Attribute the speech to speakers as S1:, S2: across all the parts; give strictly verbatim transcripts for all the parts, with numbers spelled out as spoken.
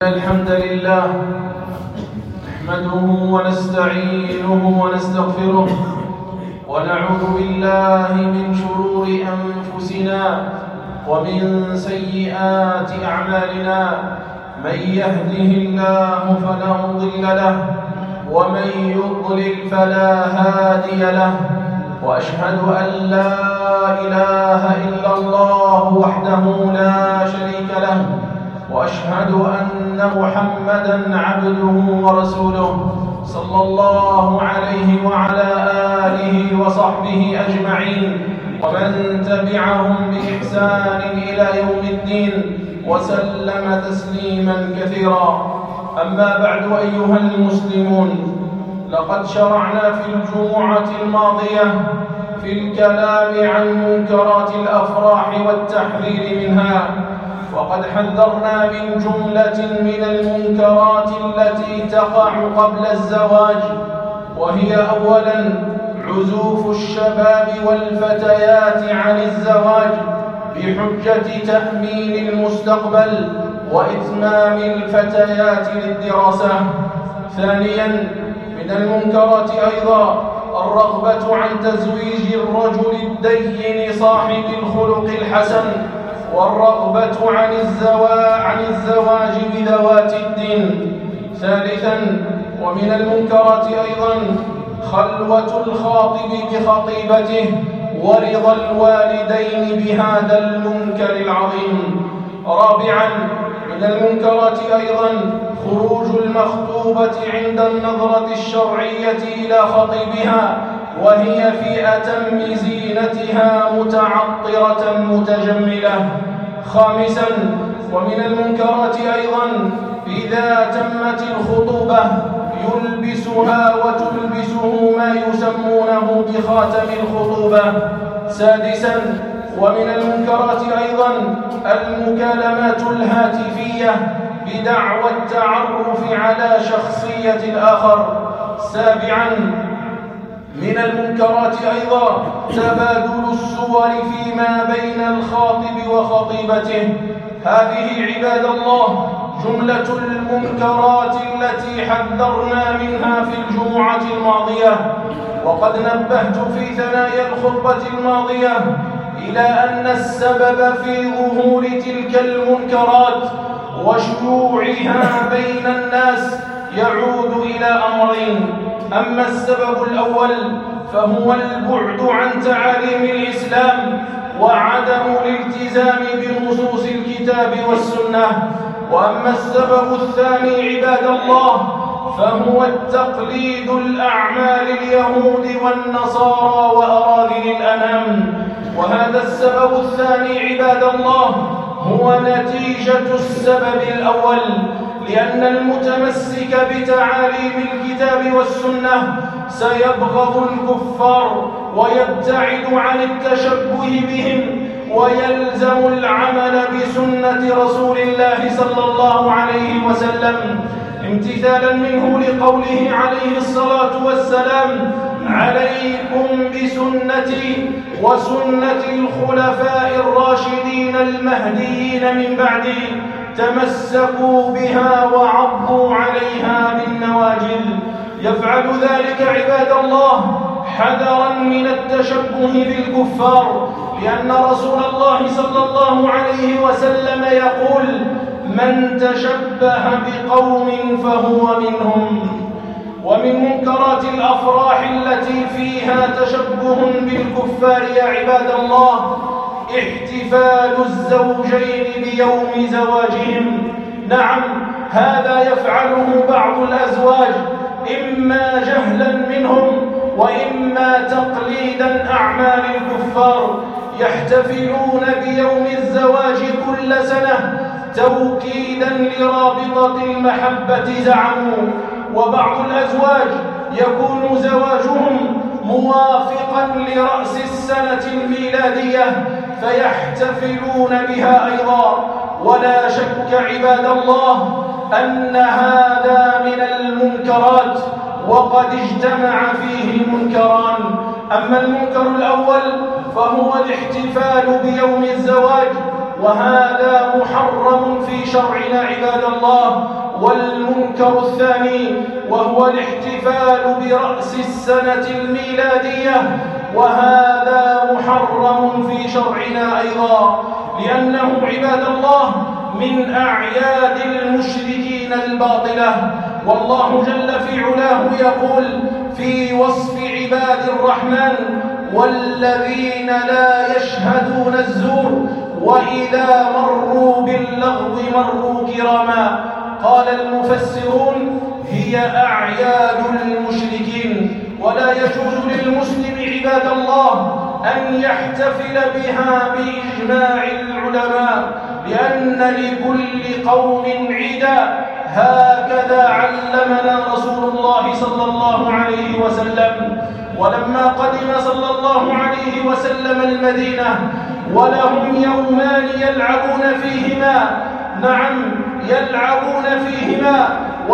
S1: الحمد لله نحمده ونستعينه ونستغفره ونعوذ بالله من شرور أنفسنا ومن سيئات أعمالنا. من يهده الله فلا مضل له ومن يضلل فلا هادي له، وأشهد أن لا إله إلا الله وحده لا شريك له، وأشهد أن محمدًا عبده ورسوله صلى الله عليه وعلى آله وصحبه أجمعين، ومن تبعهم بإحسان إلى يوم الدين وسلم تسليمًا كثيرا. أما بعد أيها المسلمون، لقد شرعنا في الجمعة الماضية في الكلام عن منكرات الأفراح والتحذير منها، وقد حذرنا من جملة من المنكرات التي تقع قبل الزواج، وهي أولاً عزوف الشباب والفتيات عن الزواج بحجة تأمين المستقبل وإتمام الفتيات للدراسة. ثانياً من المنكرات أيضاً الرغبة عن تزويج الرجل الدين صاحب الخلق الحسن، والرغبة عن الزواج عن الزواج بذوات الدين. ثالثاً ومن المنكرات أيضاً خلوة الخاطب بخطيبته ورضا الوالدين بهذا المنكر العظيم. رابعاً من المنكرات أيضاً خروج المخطوبة عند النظرة الشرعية إلى خطيبها وهي في أتم زينتها متعطرة متجملة. خامساً ومن المنكرات أيضاً إذا تمت الخطوبة يلبسها وتلبسه ما يسمونه بخاتم الخطوبة. سادساً ومن المنكرات أيضاً المكالمات الهاتفية بدعوى التعرف على شخصية الآخر. سابعاً من المنكرات أيضاً تبادل الصور فيما بين الخاطب وخطيبته. هذه عباد الله جملة المنكرات التي حذرنا منها في الجمعة الماضية، وقد نبهت في ثنايا الخطبة الماضية إلى أن السبب في ظهور تلك المنكرات وشيوعها بين الناس يعود إلى أمرين. أما السبب الأول فهو البعد عن تعاليم الإسلام وعدم الالتزام بنصوص الكتاب والسنة. وأما السبب الثاني عباد الله فهو التقليد الأعمال اليهود والنصارى وأراذل الأنام. وهذا السبب الثاني عباد الله هو نتيجة السبب الأول، لأن المتمسك بتعاليم الكتاب والسنة سيبغض الكفار ويبتعد عن التشبه بهم ويلزم العمل بسنة رسول الله صلى الله عليه وسلم، امتثالا منه لقوله عليه الصلاة والسلام: عليكم بسنتي وسنة الخلفاء الراشدين المهديين من بعدي، تمسكوا بها وعضوا عليها بالنواجذ. يفعل ذلك عباد الله حذرا من التشبه بالكفار، لأن رسول الله صلى الله عليه وسلم يقول: من تشبه بقوم فهو منهم. ومن منكرات الأفراح التي فيها تشبه بالكفار يا عباد الله احتفال الزوجين بيوم زواجهم. نعم، هذا يفعله بعض الأزواج إما جهلا منهم وإما تقليدا أعمال الكفار، يحتفلون بيوم الزواج كل سنة توكيدا لرابطة المحبة زعموا. وبعض الأزواج يكون زواجهم موافقا لرأس السنة الميلادية فيحتفلون بها أيضا. ولا شك عباد الله أن هذا من المنكرات، وقد اجتمع فيه منكران. أما المنكر الأول فهو الاحتفال بيوم الزواج وهذا محرم في شرعنا عباد الله. والمنكر الثاني وهو الاحتفال برأس السنة الميلادية، وهذا محرم في شرعنا أيضا، لأنه عباد الله من أعياد المشركين الباطلة. والله جل في علاه يقول في وصف عباد الرحمن: والذين لا يشهدون الزور وإذا مروا باللغو مروا كراما. قال المفسرون: هي أعياد المشركين، ولا يجوز للمسلم عباد الله أن يحتفل بها بإجماع العلماء، لأن لكل قوم عيدا، هكذا علمنا رسول الله صلى الله عليه وسلم. ولما قدم صلى الله عليه وسلم المدينة ولهم يومان يلعبون فيهما، نعم يلعبون فيهما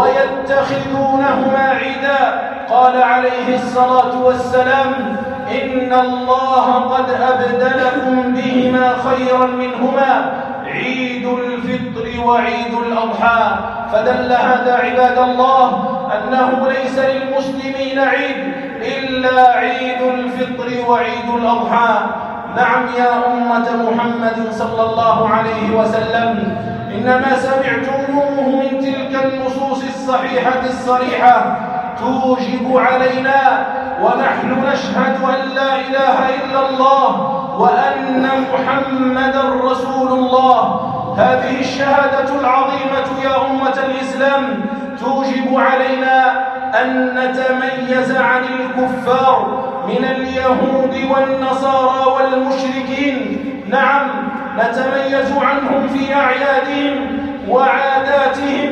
S1: ويتخذونهما عيدا، قال عليه الصلاة والسلام: إن الله قد أبدلكم بهما خيرا منهما، عيد الفطر وعيد الأضحى. فدل هذا عباد الله أنه ليس للمسلمين عيد إلا عيد الفطر وعيد الأضحى. نعم يا أمة محمد صلى الله عليه وسلم، إنما سمعتموه من تلك النصوص الصحيحة الصريحة توجب علينا، ونحن نشهد أن لا إله إلا الله وأن محمدا رسول الله. هذه الشهادة العظيمة يا أمة الإسلام توجب علينا أن نتميز عن الكفار من اليهود والنصارى والمشركين. نعم نتميز عنهم في أعيادهم وعاداتهم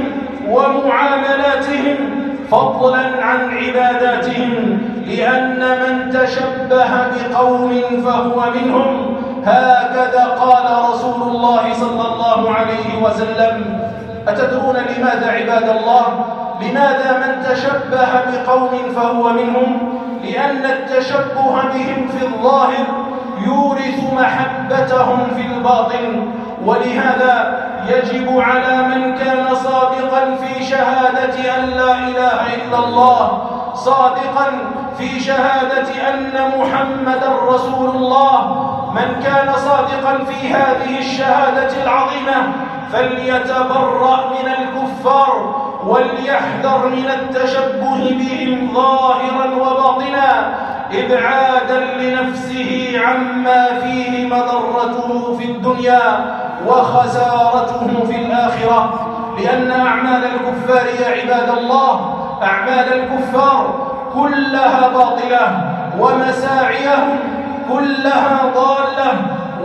S1: ومعاملاتهم، فضلا عن عباداتهم، لأن من تشبه بقوم فهو منهم، هكذا قال رسول الله صلى الله عليه وسلم. أتدرون لماذا عباد الله؟ لماذا من تشبه بقوم فهو منهم؟ لأن التشبه بهم في الظاهر يورث محبتهم في الباطن، ولهذا يجب على من كان صادقا في شهادة أن لا إله إلا الله، صادقا في شهادة أن محمدا رسول الله، من كان صادقا في هذه الشهادة العظيمة فليتبرأ من الكفار وليحذر من التشبه بهم ظاهرا وباطنا، إبعادا لنفسه عما فيه مضرته في الدنيا وخسارته في الآخرة. لأن أعمال الكفار يا عباد الله، أعمال الكفار كلها باطلة، ومساعيهم كلها ضالة،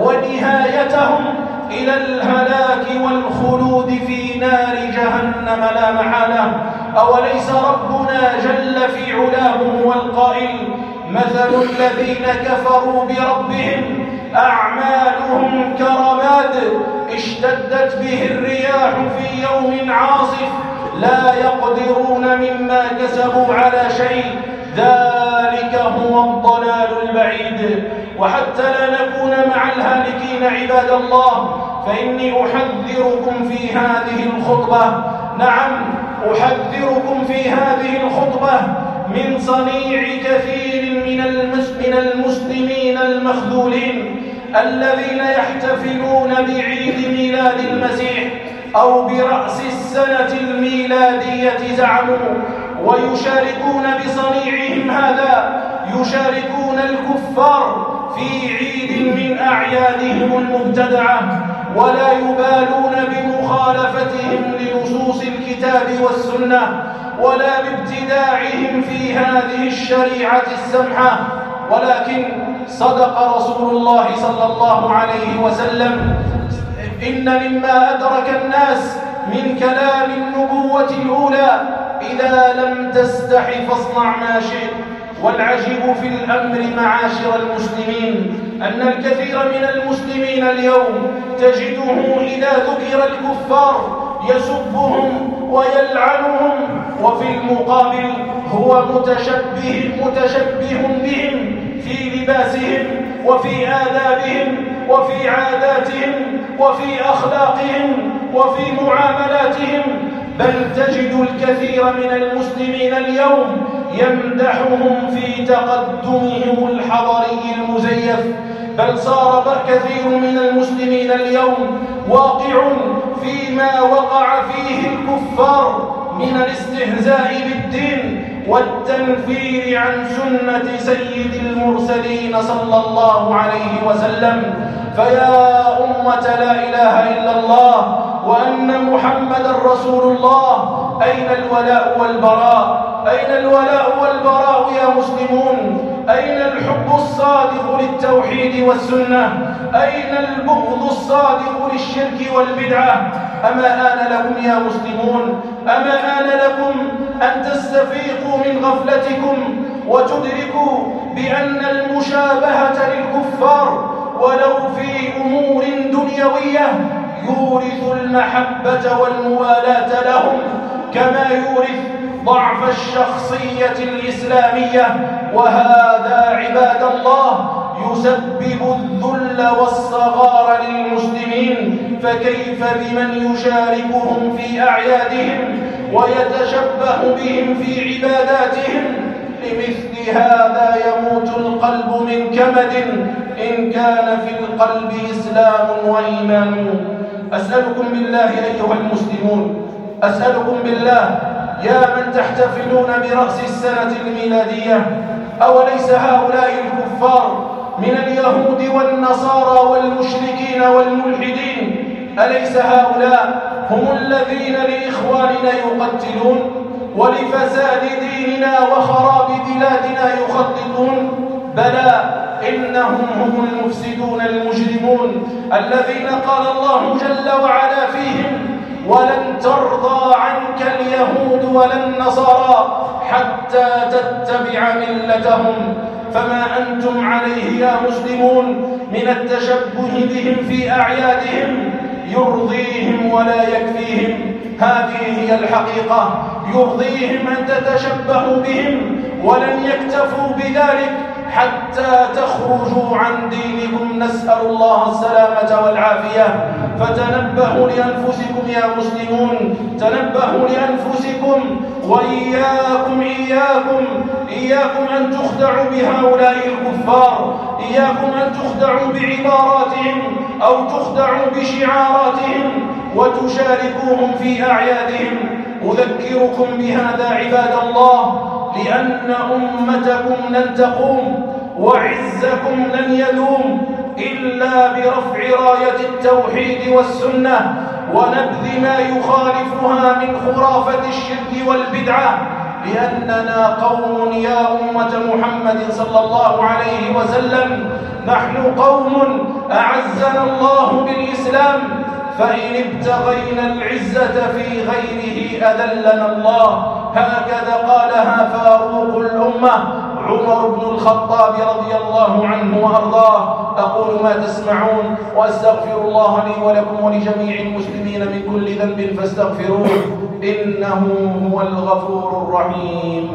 S1: ونهايتهم إلى الهلاك والخلود في نار جهنم لا محالة. أوليس ربنا جل في علاه هو القائل: مثل الذين كفروا بربهم أعمالهم كرماد اشتدت به الرياح في يوم عاصف لا يقدرون مما كسبوا على شيء، ذلك هو الضلال البعيد. وحتى لا نكون مع الهالكين عباد الله، فإني أحذركم في هذه الخطبة، نعم أحذركم في هذه الخطبة من صنيع كثير من المسلمين المخذولين الذين يحتفلون بعيد ميلاد المسيح أو برأس السنة الميلادية زعموا، ويشاركون بصنيعهم هذا، يشاركون الكفار في عيد من أعيادهم المبتدعة، ولا يبالون بمخالفتهم لنصوص الكتاب والسنة ولا بابتداعهم في هذه الشريعة السمحة. ولكن صدق رسول الله صلى الله عليه وسلم: إن مما أدرك الناس من كلام النبوة الأولى: إذا لم تستح فاصنع ما شئت. والعجيب في الأمر معاشر المسلمين أن الكثير من المسلمين اليوم تجده إذا ذكر الكفار يسبهم ويلعنهم، وفي المقابل هو متشبه متشبه بهم في لباسهم وفي آدابهم وفي عاداتهم وفي أخلاقهم وفي معاملاتهم، بل تجد الكثير من المسلمين اليوم يمدحهم في تقدمهم الحضاري المزيف، بل صار كثير من المسلمين اليوم واقع فيما وقع فيه الكفار من الاستهزاء بالدين والتنفير عن سنة سيد المرسلين صلى الله عليه وسلم. فيا أمة لا إله إلا الله وأن محمد رسول الله، أين الولاء والبراء؟ أين الولاء والبراء يا مسلمون؟ أين الحب الصادق للتوحيد والسنة؟ أين البغض الصادق للشرك والبدعة؟ أما آن لكم يا مسلمون، أما آن لكم أن تستفيقوا من غفلتكم وتدركوا بأن المشابهة للكفار ولو في أمور دنيوية يورث المحبة والموالاة لهم، كما يورث ضعف الشخصية الإسلامية، وهذا عباد الله يسبب الذل والصغار للمسلمين. فكيف بمن يشاركهم في أعيادهم ويتشبه بهم في عباداتهم؟ لمثل هذا يموت القلب من كمد إن كان في القلب إسلام وإيمان. أسألكم بالله أيها المسلمون، أسألكم بالله يا من تحتفلون برأس السنة الميلادية، أوليس هؤلاء الكفار من اليهود والنصارى والمشركين والملحدين، أليس هؤلاء هم الذين لإخواننا يقتلون ولفساد ديننا وخراب بلادنا يخططون؟ بلى، إنهم هم المفسدون المجرمون الذين قال الله جل وعلا فيهم: ولن ترضى عنك اليهود ولا النصارى حتى تتبع ملتهم. فما أنتم عليه يا مسلمون من التشبه بهم في أعيادهم يرضيهم ولا يكفيهم. هذه هي الحقيقة، يرضيهم أن تتشبهوا بهم ولن يكتفوا بذلك حتى تخرجوا عن دينكم، نسأل الله السلامة والعافية. فتنبهوا لأنفسكم يا مسلمون، تنبهوا لأنفسكم وإياكم إياكم إياكم أن تخدعوا بهؤلاء الكفار، إياكم أن تخدعوا بعباراتهم أو تخدعوا بشعاراتهم وتشاركوهم في أعيادهم. أذكركم بهذا عباد الله، لأن أمتكم لن تقوم وعزكم لن يدوم إلا برفع راية التوحيد والسنة ونبذ ما يخالفها من خرافة الشرك والبدعة، لأننا قوم يا أمة محمد صلى الله عليه وسلم، نحن قوم أعزنا الله بالإسلام، فإن ابتغينا العزة في غيره أذلنا الله. هكذا قالها فاروق الأمة عمر بن الخطاب رضي الله عنه وأرضاه. أقول ما تسمعون وأستغفر الله لي ولكم ولجميع المسلمين من كل ذنب فاستغفروه إنه هو الغفور الرحيم.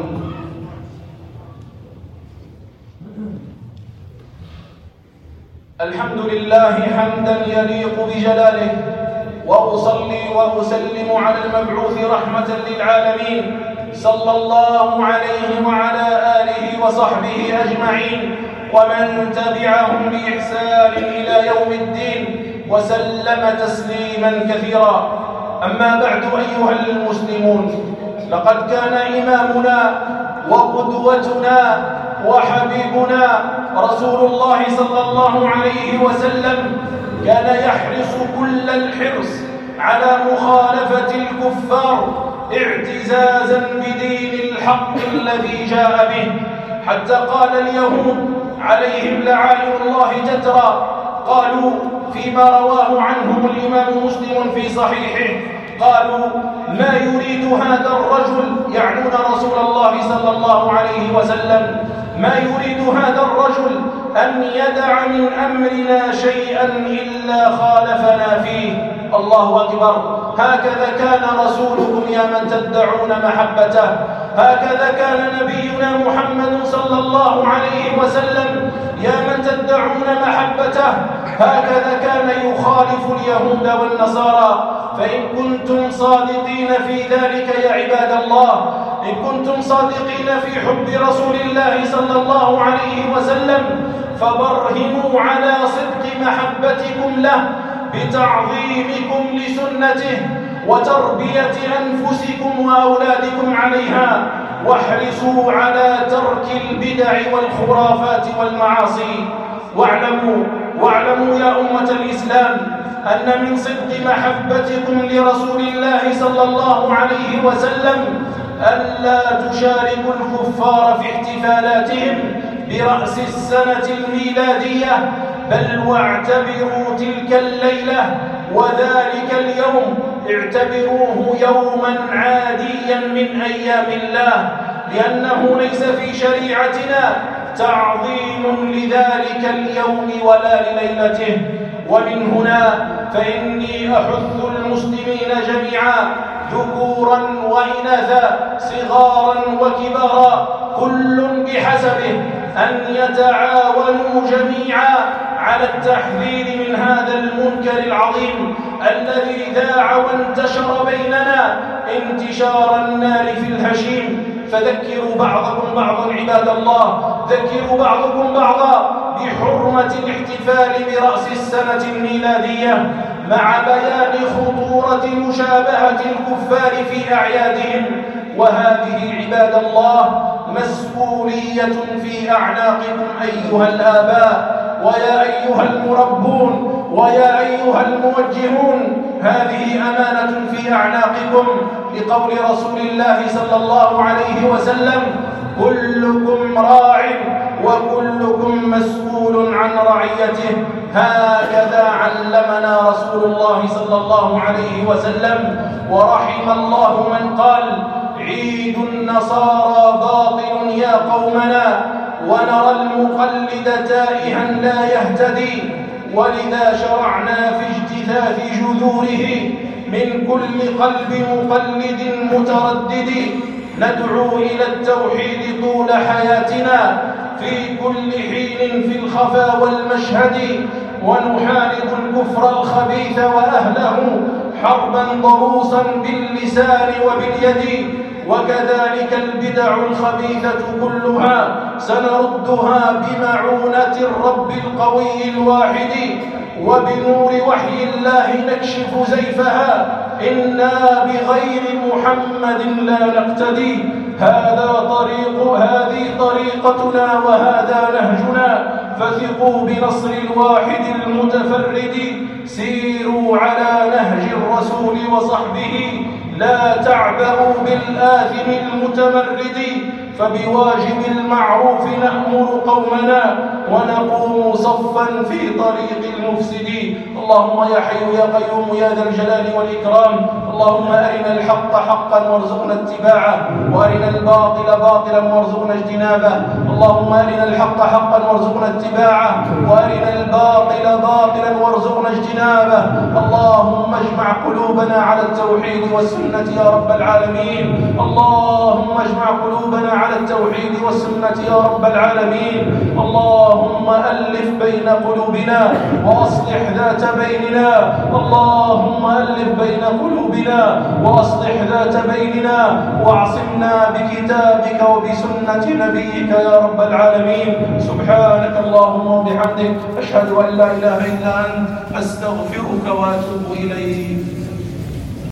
S1: الحمد لله حمدا يليق بجلاله، وأصلي وأسلم على المبعوث رحمة للعالمين صلى الله عليه وعلى آله وصحبه أجمعين ومن تبعهم بإحسان إلى يوم الدين وسلم تسليما كثيرا. أما بعد أيها المسلمون، لقد كان إمامنا وقدوتنا وحبيبنا رسول الله صلى الله عليه وسلم كان يحرص كل الحرص على مخالفة الكفار اعتزازا بدين الحق الذي جاء به، حتى قال اليهود عليهم لعائن الله تترى، قالوا فيما رواه عنهم الإمام مسلم في صحيحه، قالوا: ما يريد هذا الرجل، يعنون رسول الله صلى الله عليه وسلم، ما يريد هذا الرجل أن يدع من أمرنا شيئا إلا خالفنا فيه. الله أكبر. هكذا كان رسولكم يا من تدعون محبته، هكذا كان نبينا محمد صلى الله عليه وسلم يا من تدعون محبته هكذا كان يخالف اليهود والنصارى. فإن كنتم صادقين في ذلك يا عباد الله، إن كنتم صادقين في حب رسول الله صلى الله عليه وسلم فبرهنوا على صدق محبتكم له بتعظيمكم لسنته وتربية أنفسكم وأولادكم عليها، واحرصوا على ترك البدع والخرافات والمعاصي. واعلموا واعلموا يا أمة الإسلام أن من صدق محبتكم لرسول الله صلى الله عليه وسلم ألا تشاركوا الكفار في احتفالاتهم برأس السنة الميلادية، بل واعتبروا تلك الليلة وذلك اليوم اعتبروه يوما عاديا من أيام الله، لأنه ليس في شريعتنا تعظيم لذلك اليوم ولا لليلته. ومن هنا فإني أحث المسلمين جميعا ذكورا وإناثا صغارا وكبارا كل بحسبه أن يتعاونوا جميعا على التحذير من هذا المنكر العظيم الذي ذاع وانتشر بيننا انتشار النار في الهشيم. فذكروا بعضكم بعضا عباد الله، ذكروا بعضكم بعضا بحرمة الاحتفال برأس السنة الميلادية، مع بيان خطورة مشابهة الكفار في أعيادهم. وهذه عباد الله مسؤولية في أعناقكم أيها الآباء ويا أيها المربون ويا أيها الموجهون، هذه أمانة في أعناقكم، لقول رسول الله صلى الله عليه وسلم: كلكم راع وكلكم مسؤول عن رعيته. هكذا علمنا رسول الله صلى الله عليه وسلم. ورحم الله من قال: عيد النصارى باطل يا قومنا، ونرى المقلد تائها لا يهتدي. ولذا شرعنا في اجتثاث جذوره من كل قلب مقلد متردد، ندعو إلى التوحيد طول حياتنا في كل حين في الخفا والمشهد، ونحارب الكفر الخبيث وأهله حربا ضروسا باللسان وباليد. وكذلك البدع الخبيثة كلها سنردها بمعونة الرب القوي الواحد، وبنور وحي الله نكشف زيفها. إنا بغير محمد لا نقتدي. هذا طريق هذه طريقتنا وهذا نهجنا، فثقوا بنصر الواحد المتفرد. سيروا على نهج الرسول وصحبه، لا تعبأوا بالآثم المتمرد. فبواجب المعروف نأمر قومنا ونقوم صفا في طريق المفسدين. اللهم يا حي يا قيوم يا ذا الجلال والإكرام، اللهم أرنا الحق حقا وارزقنا اتباعه، وأرنا الباطل باطلا وارزقنا اجتنابه. اللهم أرنا الحق حقا وارزقنا اتباعه، وأرنا الباطل باطلا وارزقنا اجتنابه. اللهم اجمع قلوبنا على التوحيد والسنة يا رب العالمين. اللهم اجمع قلوبنا على التوحيد والسنة يا رب العالمين. اللهم ألف بين قلوبنا وأصلح ذات بيننا. اللهم ألف بين قلوبنا وأصلح ذات بيننا، واعصمنا بكتابك وبسنة نبيك يا رب العالمين. سبحانك اللهم وبحمدك، أشهد أن لا إله إلا أنت، أستغفرك وأتوب إليك.